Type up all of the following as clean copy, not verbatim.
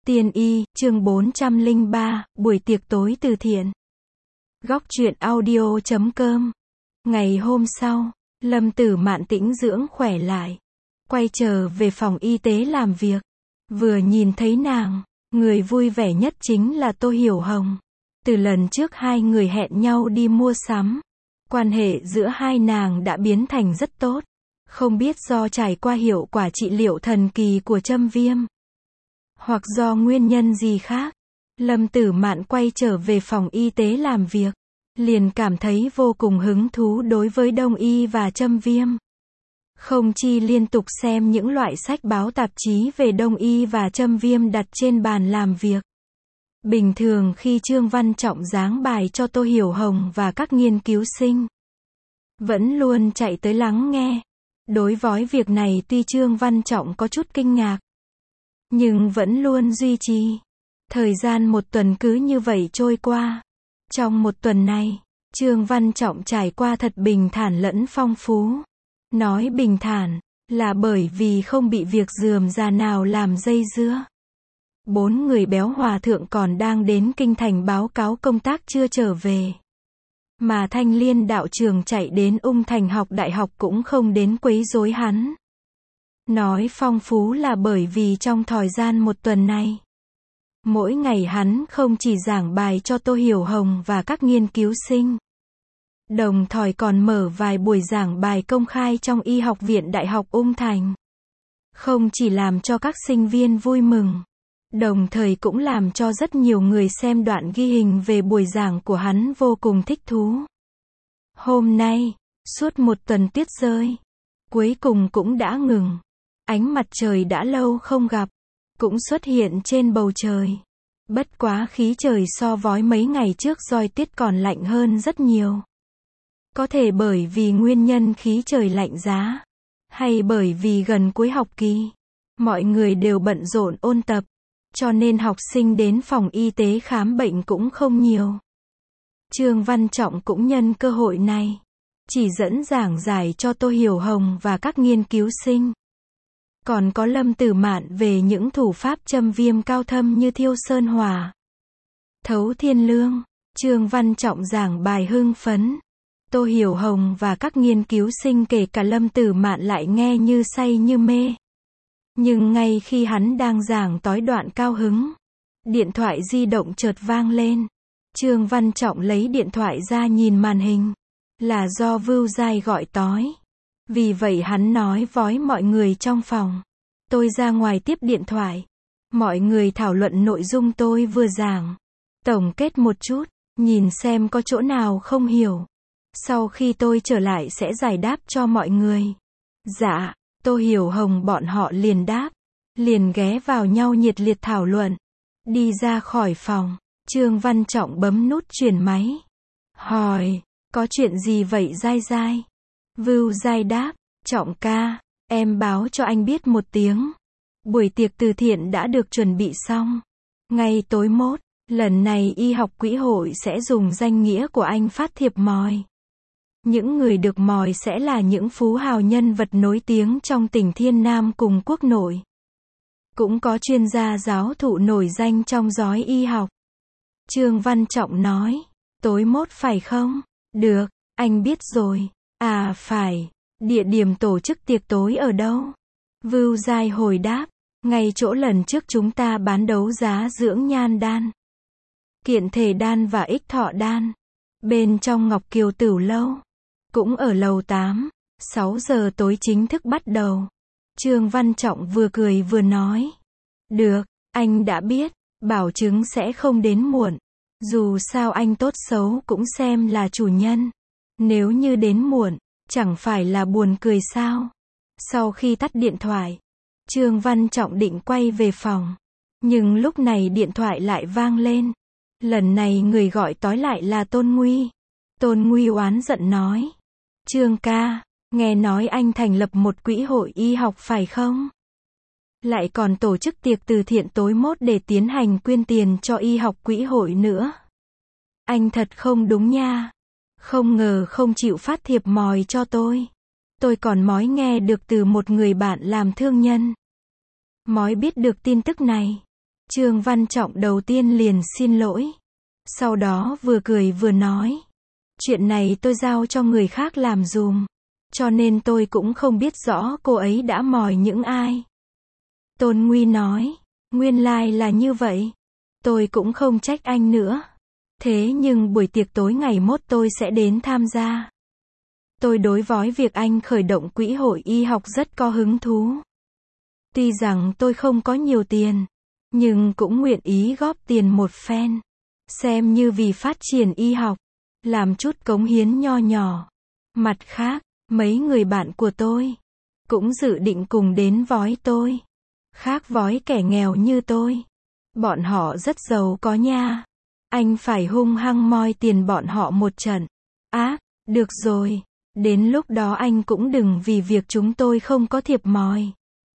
Tiên y, chương 403, buổi tiệc tối từ thiện. Góc truyện audio.com. Ngày hôm sau, Lâm Tử Mạn tĩnh dưỡng khỏe lại, quay trở về phòng y tế làm việc. Vừa nhìn thấy nàng, người vui vẻ nhất chính là Tô Hiểu Hồng. Từ lần trước hai người hẹn nhau đi mua sắm, quan hệ giữa hai nàng đã biến thành rất tốt. Không biết do trải qua hiệu quả trị liệu thần kỳ của châm viêm, hoặc do nguyên nhân gì khác, Lâm Tử Mạn quay trở về phòng y tế làm việc, liền cảm thấy vô cùng hứng thú đối với đông y và châm viêm. Không chi liên tục xem những loại sách báo tạp chí về đông y và châm viêm đặt trên bàn làm việc. Bình thường khi Trương Văn Trọng giảng bài cho Tô Hiểu Hồng và các nghiên cứu sinh, vẫn luôn chạy tới lắng nghe. Đối với việc này tuy Trương Văn Trọng có chút kinh ngạc, nhưng vẫn luôn duy trì. Thời gian một tuần cứ như vậy trôi qua. Trong một tuần này, Trương Văn Trọng trải qua thật bình thản lẫn phong phú. Nói bình thản, là bởi vì không bị việc rườm rà nào làm dây dưa. 4 người béo hòa thượng còn đang đến kinh thành báo cáo công tác chưa trở về. Mà Thanh Liên đạo trưởng chạy đến Ung Thành học đại học cũng không đến quấy rối hắn. Nói phong phú là bởi vì trong thời gian một tuần này, mỗi ngày hắn không chỉ giảng bài cho Tô Hiểu Hồng và các nghiên cứu sinh, đồng thời còn mở vài buổi giảng bài công khai trong Y học viện Đại học Ung Thành. Không chỉ làm cho các sinh viên vui mừng, đồng thời cũng làm cho rất nhiều người xem đoạn ghi hình về buổi giảng của hắn vô cùng thích thú. Hôm nay, suốt một tuần tuyết rơi, cuối cùng cũng đã ngừng. Ánh mặt trời đã lâu không gặp, cũng xuất hiện trên bầu trời. Bất quá khí trời so với mấy ngày trước roi tuyết còn lạnh hơn rất nhiều. Có thể bởi vì nguyên nhân khí trời lạnh giá, hay bởi vì gần cuối học kỳ, mọi người đều bận rộn ôn tập, cho nên học sinh đến phòng y tế khám bệnh cũng không nhiều. Trương Văn Trọng cũng nhân cơ hội này, chỉ dẫn giảng giải cho Tô Hiểu Hồng và các nghiên cứu sinh. Còn có Lâm Tử Mạn về những thủ pháp châm viêm cao thâm như thiêu sơn hỏa, thấu thiên lương. Trương Văn Trọng giảng bài hưng phấn. Tô Hiểu Hồng và các nghiên cứu sinh kể cả Lâm Tử Mạn lại nghe như say như mê. Nhưng ngay khi hắn đang giảng tới đoạn cao hứng, điện thoại di động chợt vang lên. Trương Văn Trọng lấy điện thoại ra nhìn màn hình, là do Vưu Giai gọi tới. Vì vậy hắn nói với mọi người trong phòng, tôi ra ngoài tiếp điện thoại. Mọi người thảo luận nội dung tôi vừa giảng, tổng kết một chút, nhìn xem có chỗ nào không hiểu. Sau khi tôi trở lại sẽ giải đáp cho mọi người. Dạ, Tô Hiểu Hồng bọn họ liền đáp, liền ghé vào nhau nhiệt liệt thảo luận. Đi ra khỏi phòng, Trương Văn Trọng bấm nút truyền máy. Hỏi, có chuyện gì vậy Giai Giai? Vưu Giai đáp, Trọng ca, em báo cho anh biết một tiếng. Buổi tiệc từ thiện đã được chuẩn bị xong. Ngay tối mốt, lần này Y học quỹ hội sẽ dùng danh nghĩa của anh phát thiệp mời. Những người được mời sẽ là những phú hào nhân vật nổi tiếng trong tỉnh Thiên Nam cùng quốc nội. Cũng có chuyên gia giáo thụ nổi danh trong giới y học. Trương Văn Trọng nói, tối mốt phải không? Được, anh biết rồi. À phải, địa điểm tổ chức tiệc tối ở đâu? Vưu Giai hồi đáp, ngay chỗ lần trước chúng ta bán đấu giá dưỡng nhan đan, kiện thể đan và ích thọ đan. Bên trong Ngọc Kiều Tửu Lâu. Cũng ở lầu 8, 6 giờ tối chính thức bắt đầu. Trương Văn Trọng vừa cười vừa nói. Được, anh đã biết, bảo chứng sẽ không đến muộn. Dù sao anh tốt xấu cũng xem là chủ nhân. Nếu như đến muộn, chẳng phải là buồn cười sao? Sau khi tắt điện thoại, Trương Văn Trọng định quay về phòng. Nhưng lúc này điện thoại lại vang lên. Lần này người gọi tới lại là Tôn Nguy. Tôn Nguy oán giận nói. Trương ca, nghe nói anh thành lập một quỹ hội y học phải không? Lại còn tổ chức tiệc từ thiện tối mốt để tiến hành quyên tiền cho y học quỹ hội nữa. Anh thật không đúng nha. Không ngờ không chịu phát thiệp mời cho tôi. Tôi còn mới nghe được từ một người bạn làm thương nhân. Mới biết được tin tức này. Trương Văn Trọng đầu tiên liền xin lỗi. Sau đó vừa cười vừa nói. Chuyện này tôi giao cho người khác làm dùm. Cho nên tôi cũng không biết rõ cô ấy đã mời những ai. Tôn Nguy nói. Nguyên lai là như vậy. Tôi cũng không trách anh nữa. Thế nhưng buổi tiệc tối ngày mốt tôi sẽ đến tham gia. Tôi đối với việc anh khởi động quỹ hội y học rất có hứng thú. Tuy rằng tôi không có nhiều tiền, nhưng cũng nguyện ý góp tiền một phen. Xem như vì phát triển y học, làm chút cống hiến nho nhỏ. Mặt khác, mấy người bạn của tôi cũng dự định cùng đến với tôi. Khác với kẻ nghèo như tôi. Bọn họ rất giàu có nha. Anh phải hung hăng moi tiền bọn họ một trận. Được rồi. Đến lúc đó anh cũng đừng vì việc chúng tôi không có thiệp mời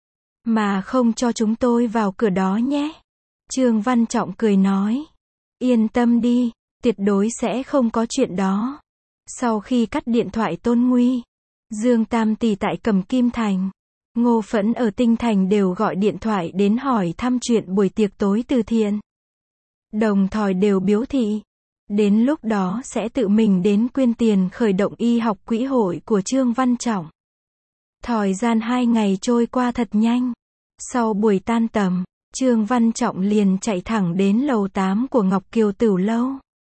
mà không cho chúng tôi vào cửa đó nhé. Trương Văn Trọng cười nói. Yên tâm đi, tuyệt đối sẽ không có chuyện đó. Sau khi cắt điện thoại Tôn Nguy, Dương Tam Tỷ tại Cẩm Kim Thành, Ngô Phẫn ở Tinh Thành đều gọi điện thoại đến hỏi thăm chuyện buổi tiệc tối từ thiện. Đồng thời đều biểu thị, đến lúc đó sẽ tự mình đến quyên tiền khởi động y học quỹ hội của Trương Văn Trọng. Thời gian 2 ngày trôi qua thật nhanh. Sau buổi tan tầm, Trương Văn Trọng liền chạy thẳng đến lầu 8 của Ngọc Kiều Tửu Lâu.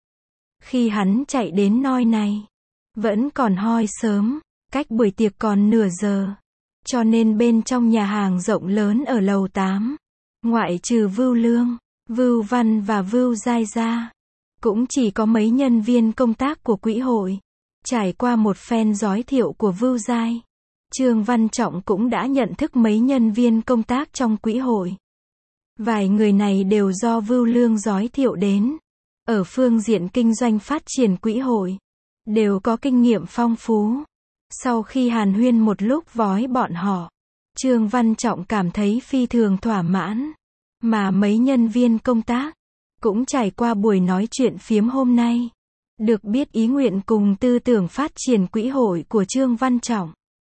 Khi hắn chạy đến nơi này, vẫn còn hơi sớm, cách buổi tiệc còn nửa giờ. Cho nên bên trong nhà hàng rộng lớn ở lầu 8, ngoại trừ Vưu Lương, Vưu Văn và Vưu Giai ra, cũng chỉ có mấy nhân viên công tác của quỹ hội. Trải qua một phen giới thiệu của Vưu Giai, Trương Văn Trọng cũng đã nhận thức mấy nhân viên công tác trong quỹ hội. Vài người này đều do Vưu Lương giới thiệu đến. Ở phương diện kinh doanh phát triển quỹ hội, đều có kinh nghiệm phong phú. Sau khi hàn huyên một lúc với bọn họ, Trương Văn Trọng cảm thấy phi thường thỏa mãn. Mà mấy nhân viên công tác cũng trải qua buổi nói chuyện phiếm hôm nay, được biết ý nguyện cùng tư tưởng phát triển quỹ hội của Trương Văn Trọng.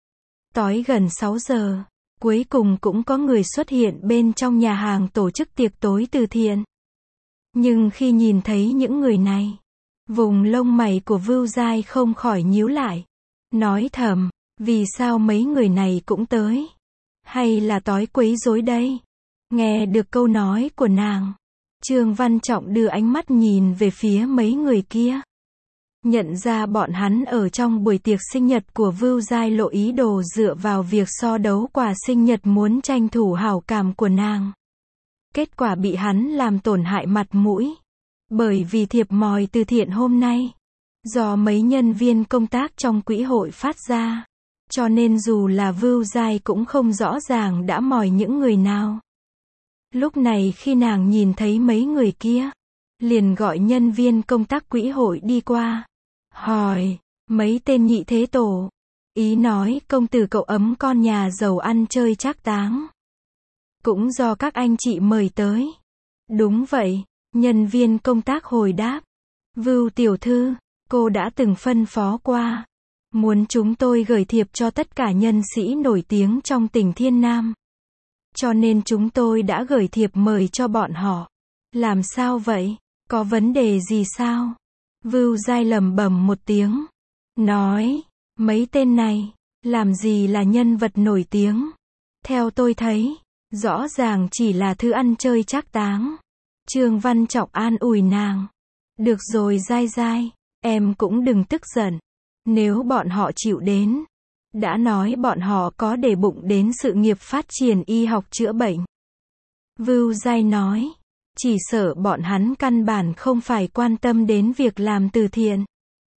Tối gần 6 giờ, cuối cùng cũng có người xuất hiện bên trong nhà hàng tổ chức tiệc tối từ thiện. Nhưng khi nhìn thấy những người này, vùng lông mày của Vưu Giai không khỏi nhíu lại. Nói thầm, vì sao mấy người này cũng tới? Hay là tối quấy rối đây? Nghe được câu nói của nàng, Trương Văn Trọng đưa ánh mắt nhìn về phía mấy người kia. Nhận ra bọn hắn ở trong buổi tiệc sinh nhật của Vưu Giai lộ ý đồ dựa vào việc so đấu quà sinh nhật muốn tranh thủ hảo cảm của nàng. Kết quả bị hắn làm tổn hại mặt mũi. Bởi vì thiệp mời từ thiện hôm nay, do mấy nhân viên công tác trong quỹ hội phát ra, cho nên dù là Vưu Giai cũng không rõ ràng đã mời những người nào. Lúc này khi nàng nhìn thấy mấy người kia, liền gọi nhân viên công tác quỹ hội đi qua. Hỏi, mấy tên nhị thế tổ. Ý nói công tử cậu ấm con nhà giàu ăn chơi trác táng. Cũng do các anh chị mời tới. Đúng vậy, nhân viên công tác hồi đáp. Vưu tiểu thư, cô đã từng phân phó qua. Muốn chúng tôi gửi thiệp cho tất cả nhân sĩ nổi tiếng trong tỉnh Thiên Nam. Cho nên chúng tôi đã gửi thiệp mời cho bọn họ. Làm sao vậy? Có vấn đề gì sao? Vưu Giai lẩm bẩm một tiếng. Nói, mấy tên này, làm gì là nhân vật nổi tiếng? Theo tôi thấy, rõ ràng chỉ là thứ ăn chơi trác táng. Trương Văn Trọng an ủi nàng. Được rồi Giai Giai, em cũng đừng tức giận. Nếu bọn họ chịu đến, đã nói bọn họ có để bụng đến sự nghiệp phát triển y học chữa bệnh. Vưu Giai nói, chỉ sợ bọn hắn căn bản không phải quan tâm đến việc làm từ thiện,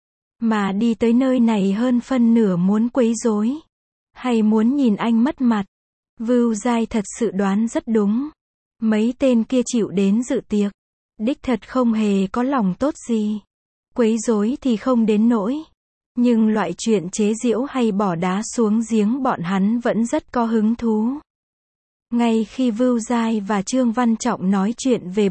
mà đi tới nơi này hơn phân nửa muốn quấy rối, hay muốn nhìn anh mất mặt. Vưu Giai thật sự đoán rất đúng. Mấy tên kia chịu đến dự tiệc, đích thật không hề có lòng tốt gì. Quấy rối thì không đến nỗi, nhưng loại chuyện chế giễu hay bỏ đá xuống giếng bọn hắn vẫn rất có hứng thú. Ngay khi Vưu Giai và Trương Văn Trọng nói chuyện về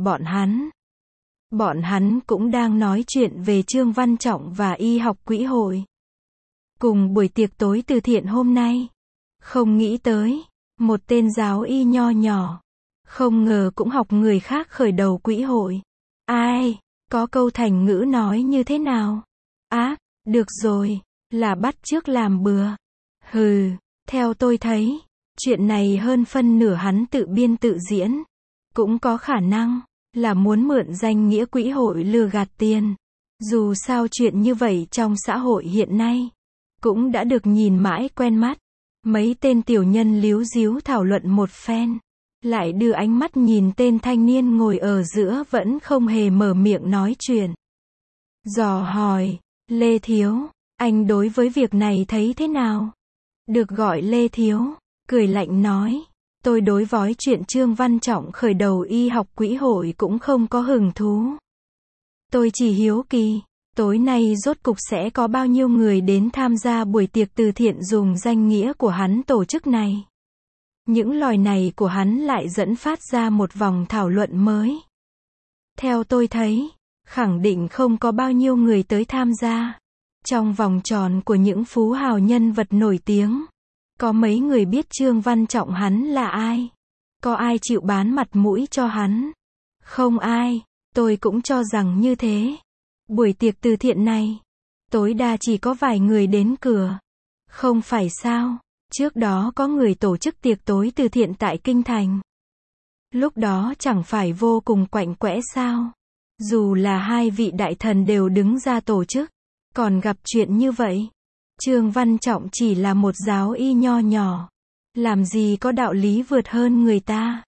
bọn hắn cũng đang nói chuyện về Trương Văn Trọng và y học quỹ hội. Cùng buổi tiệc tối từ thiện hôm nay, không nghĩ tới, một tên giáo y nho nhỏ, Không ngờ cũng học người khác khởi đầu quỹ hội. Ai, có câu thành ngữ nói như thế nào? Được rồi, là bắt chước làm bừa. Hừ, theo tôi thấy, chuyện này hơn phân nửa hắn tự biên tự diễn. Cũng có khả năng là muốn mượn danh nghĩa quỹ hội lừa gạt tiền. Dù sao chuyện như vậy trong xã hội hiện nay cũng đã được nhìn mãi quen mắt. Mấy tên tiểu nhân líu díu thảo luận một phen, lại đưa ánh mắt nhìn tên thanh niên ngồi ở giữa vẫn không hề mở miệng nói chuyện. Dò hỏi, Lê Thiếu, anh đối với việc này thấy thế nào? Được gọi Lê Thiếu, cười lạnh nói, tôi đối với chuyện Trương Văn Trọng khởi đầu y học quỹ hội cũng không có hứng thú. Tôi chỉ hiếu kỳ, tối nay rốt cục sẽ có bao nhiêu người đến tham gia buổi tiệc từ thiện dùng danh nghĩa của hắn tổ chức này. Những lời này của hắn lại dẫn phát ra một vòng thảo luận mới. Theo tôi thấy, khẳng định không có bao nhiêu người tới tham gia. Trong vòng tròn của những phú hào nhân vật nổi tiếng, có mấy người biết Trương Văn Trọng hắn là ai? Có ai chịu bán mặt mũi cho hắn? Không ai, tôi cũng cho rằng như thế. Buổi tiệc từ thiện này, tối đa chỉ có vài người đến cửa. Không phải sao? Trước đó có người tổ chức tiệc tối từ thiện tại Kinh Thành. Lúc đó chẳng phải vô cùng quạnh quẽ sao? Dù là hai vị đại thần đều đứng ra tổ chức, còn gặp chuyện như vậy. Trương Văn Trọng chỉ là một giáo y nho nhỏ, làm gì có đạo lý vượt hơn người ta.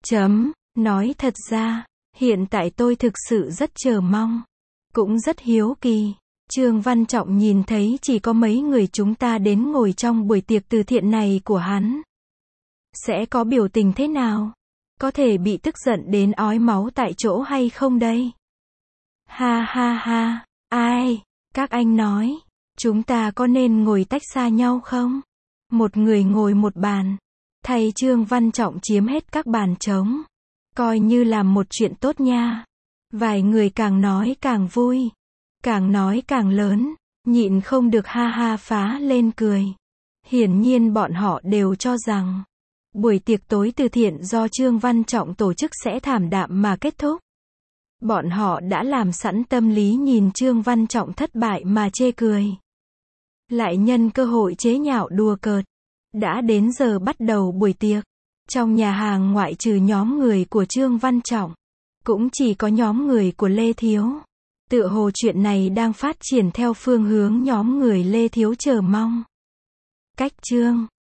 Nói thật ra, hiện tại tôi thực sự rất chờ mong, cũng rất hiếu kỳ. Trương Văn Trọng nhìn thấy chỉ có mấy người chúng ta đến ngồi trong buổi tiệc từ thiện này của hắn, sẽ có biểu tình thế nào? Có thể bị tức giận đến ói máu tại chỗ hay không đây? Ha ha ha, ai? Các anh nói, chúng ta có nên ngồi tách xa nhau không? Một người ngồi một bàn, thay Trương Văn Trọng chiếm hết các bàn trống. Coi như là một chuyện tốt nha. Vài người càng nói càng vui, càng nói càng lớn, nhịn không được ha ha phá lên cười. Hiển nhiên bọn họ đều cho rằng buổi tiệc tối từ thiện do Trương Văn Trọng tổ chức sẽ thảm đạm mà kết thúc. Bọn họ đã làm sẵn tâm lý nhìn Trương Văn Trọng thất bại mà chê cười. Lại nhân cơ hội chế nhạo đùa cợt. Đã đến giờ bắt đầu buổi tiệc. Trong nhà hàng ngoại trừ nhóm người của Trương Văn Trọng, cũng chỉ có nhóm người của Lê Thiếu. Tựa hồ chuyện này đang phát triển theo phương hướng nhóm người Lê Thiếu chờ mong. Cách Trương